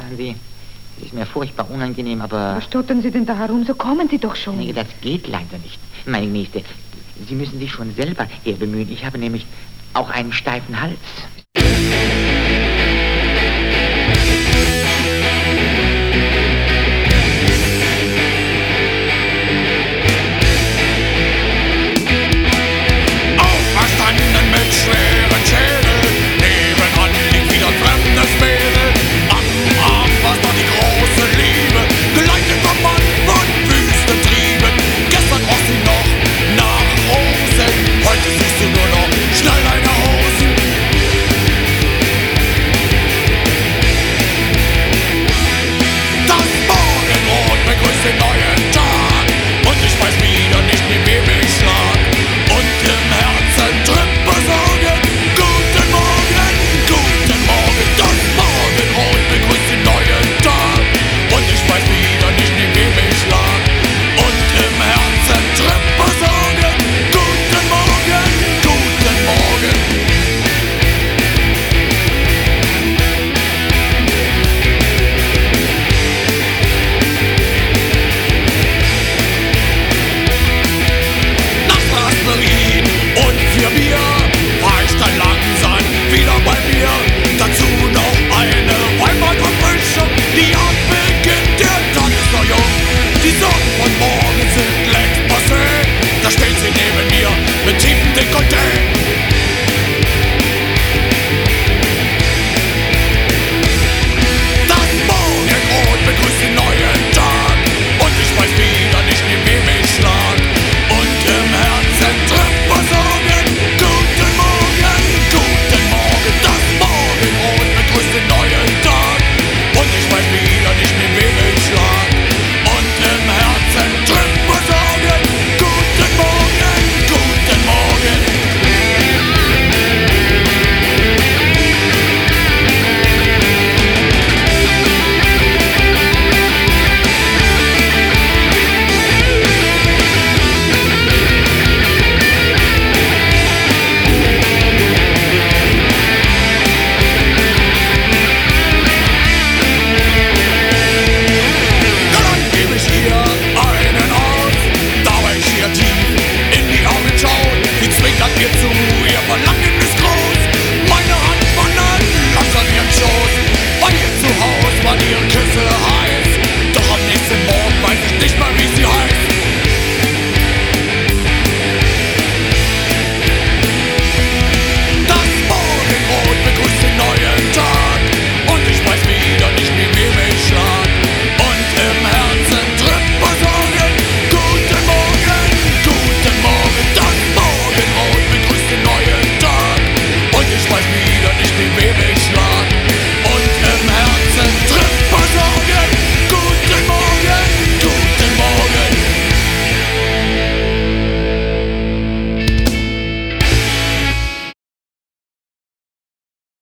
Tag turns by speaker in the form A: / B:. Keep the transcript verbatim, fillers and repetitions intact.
A: Sagen Sie, es ist mir furchtbar unangenehm, aber...
B: Was stottern Sie denn da herum? So kommen Sie doch schon.
A: Nee, das geht leider nicht. Meine Nichte, Sie müssen sich schon selber eher bemühen. Ich habe nämlich auch einen steifen Hals.